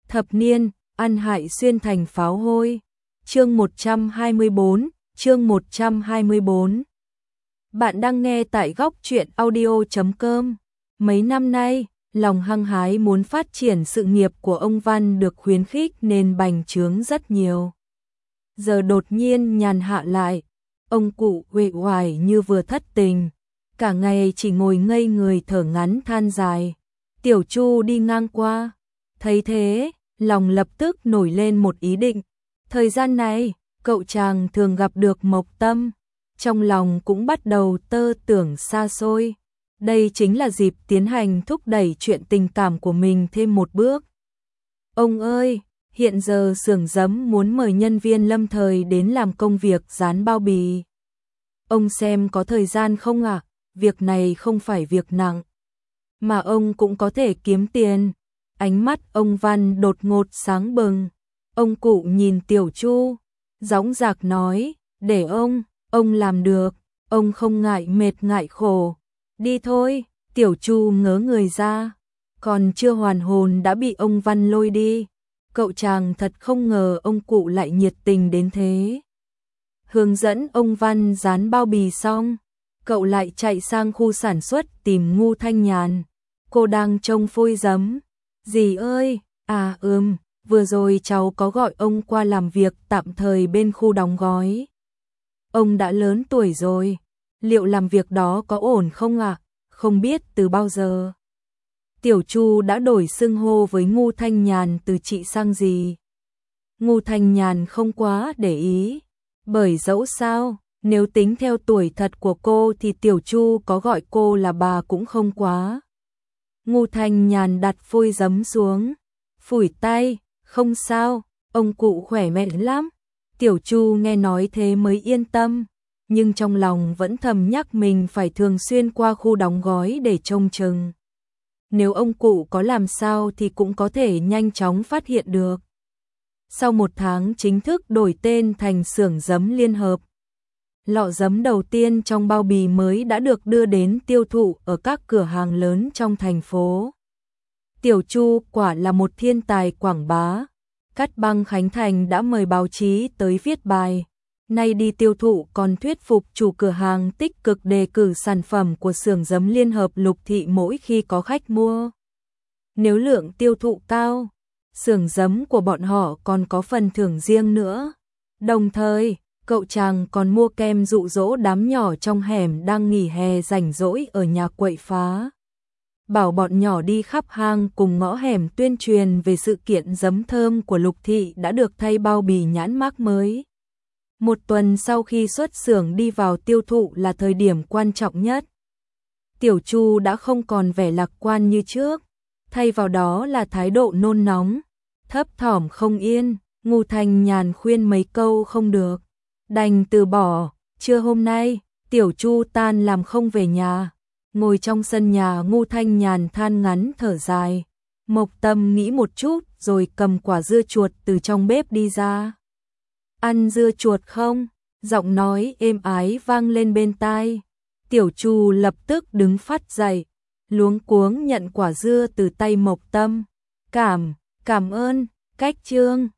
Thập niên, ăn hại xuyên thành pháo hôi. Chương 124, chương 124. Bạn đang nghe tại góc truyện audio.com. Mấy năm nay, lòng hăng hái muốn phát triển sự nghiệp của ông Văn được khuyến khích nên bành trướng rất nhiều. Giờ đột nhiên nhàn hạ lại, ông cụ uể oải như vừa thất tình, cả ngày chỉ ngồi ngây người thở ngắn than dài. Tiểu Chu đi ngang qua, thấy thế, lòng lập tức nổi lên một ý định. Thời gian này, cậu chàng thường gặp được Mộc Tâm, trong lòng cũng bắt đầu tơ tưởng xa xôi. Đây chính là dịp tiến hành thúc đẩy chuyện tình cảm của mình thêm một bước. Ông ơi, hiện giờ xưởng giấm muốn mời nhân viên lâm thời đến làm công việc dán bao bì. Ông xem có thời gian không ạ? Việc này không phải việc nặng, mà ông cũng có thể kiếm tiền. Ánh mắt ông Văn đột ngột sáng bừng. Ông cụ nhìn Tiểu Chu, dõng dạc nói, để ông làm được, ông không ngại mệt ngại khổ. Đi thôi. Tiểu Chu ngớ người ra, còn chưa hoàn hồn đã bị ông Văn lôi đi. Cậu chàng thật không ngờ ông cụ lại nhiệt tình đến thế. Hướng dẫn ông Văn dán bao bì xong, cậu lại chạy sang khu sản xuất tìm Ngu Thanh Nhàn. Cô đang trông phôi giấm. Dì ơi, vừa rồi cháu có gọi ông qua làm việc tạm thời bên khu đóng gói. Ông đã lớn tuổi rồi, liệu làm việc đó có ổn không ạ? Không biết từ bao giờ. Tiểu Chu đã đổi xưng hô với Ngu Thanh Nhàn từ chị sang dì. Ngu Thanh Nhàn không quá để ý, bởi dẫu sao, nếu tính theo tuổi thật của cô thì Tiểu Chu có gọi cô là bà cũng không quá. Ngu Thanh Nhàn đặt phôi giấm xuống, phủi tay, không sao, ông cụ khỏe mạnh lắm. Tiểu Chu nghe nói thế mới yên tâm, nhưng trong lòng vẫn thầm nhắc mình phải thường xuyên qua khu đóng gói để trông chừng. Nếu ông cụ có làm sao thì cũng có thể nhanh chóng phát hiện được. Sau 1 tháng chính thức đổi tên thành xưởng giấm liên hợp, lọ giấm đầu tiên trong bao bì mới đã được đưa đến tiêu thụ ở các cửa hàng lớn trong thành phố. Tiểu Chu quả là một thiên tài quảng bá. Cát Băng Khánh Thành đã mời báo chí tới viết bài, nay đi tiêu thụ còn thuyết phục chủ cửa hàng tích cực đề cử sản phẩm của xưởng giấm liên hợp Lục Thị mỗi khi có khách mua. Nếu lượng tiêu thụ cao, xưởng giấm của bọn họ còn có phần thưởng riêng nữa. Đồng thời, cậu chàng còn mua kem dụ dỗ đám nhỏ trong hẻm đang nghỉ hè rảnh rỗi ở nhà quậy phá. Bảo bọn nhỏ đi khắp hang cùng ngõ hẻm tuyên truyền về sự kiện giấm thơm của Lục Thị đã được thay bao bì nhãn mác mới. 1 tuần sau khi xuất xưởng đi vào tiêu thụ là thời điểm quan trọng nhất. Tiểu Chu đã không còn vẻ lạc quan như trước, thay vào đó là thái độ nôn nóng, thấp thỏm không yên. Ngu Thanh Nhàn khuyên mấy câu không được, đành từ bỏ. Trưa hôm nay, Tiểu Chu tan làm không về nhà, ngồi trong sân nhà. Ngu Thanh Nhàn than ngắn thở dài. Mộc Tâm nghĩ một chút rồi cầm quả dưa chuột từ trong bếp đi ra. Ăn dưa chuột không? Giọng nói êm ái vang lên bên tai. Tiểu Chu lập tức đứng phát dậy, luống cuống nhận quả dưa từ tay Mộc Tâm. Cảm ơn, Cách Trương.